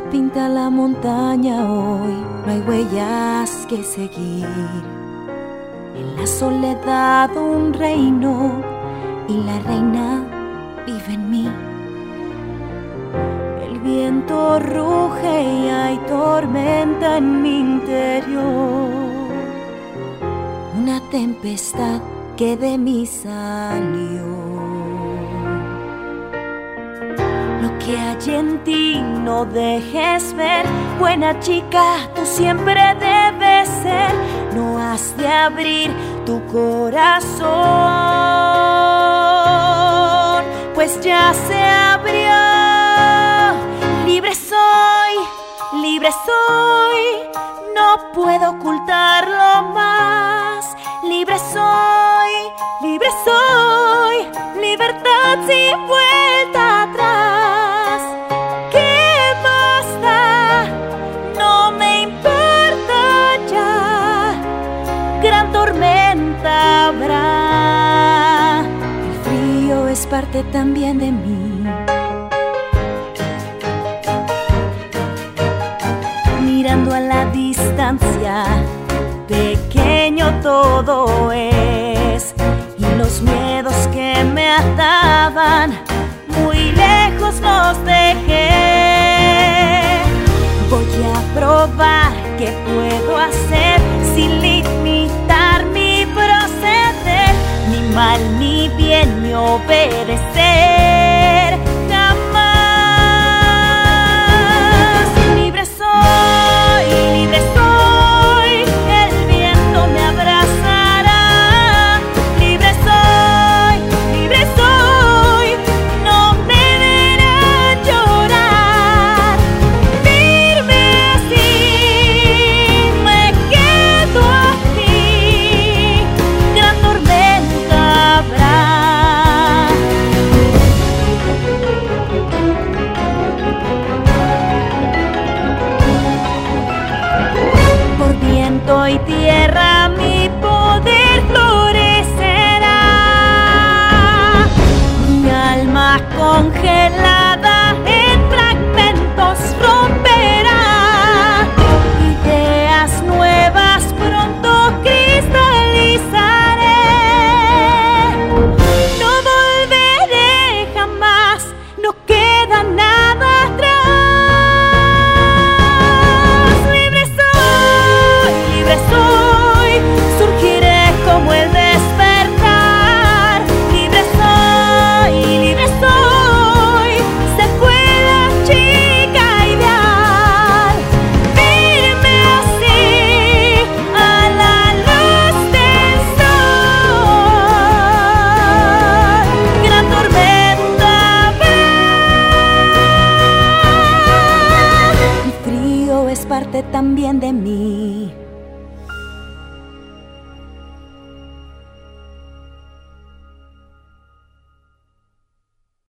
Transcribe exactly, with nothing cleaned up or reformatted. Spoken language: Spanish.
pinta la montaña hoy, no hay huellas que seguir. En la soledad un reino y la reina vive en mí. El viento ruge y hay tormenta en mi interior, una tempestad que de mí salió. Lo que hay en ti no dejes ver, buena chica, tú siempre debes ser. No has de abrir tu corazón, pues ya se abrió. Libre soy, libre soy, no puedo ocultarlo más. Libre soy, libre soy, libertad sin vuelta atrás. ¿Qué más da? No me importa ya, gran tormenta habrá. El frío es parte también de mí. Mirando a la distancia, pequeño todo es, y los miedos que me ataban muy lejos los dejé. Voy a probar qué puedo hacer sin limitar mi proceder, ni mal ni bien ni obedecer jamás. Libre soy, libre soy, el viento me abrazará. Libre soy, libre soy, no me verán llorar. Firme así, me quedo aquí, gran tormenta habrá. Por viento y tierra mi poder florecerá. Mi alma congelada en fragmentos romperá. Ideas nuevas pronto cristalizaré. No volveré jamás, no queda nada atrás. Libre soy, libre soy, surgiré como el despertar. Libre soy, libre soy, se fue la chica ideal. Firme así a la luz del sol, gran tormenta habrá. El frío es parte también de mí.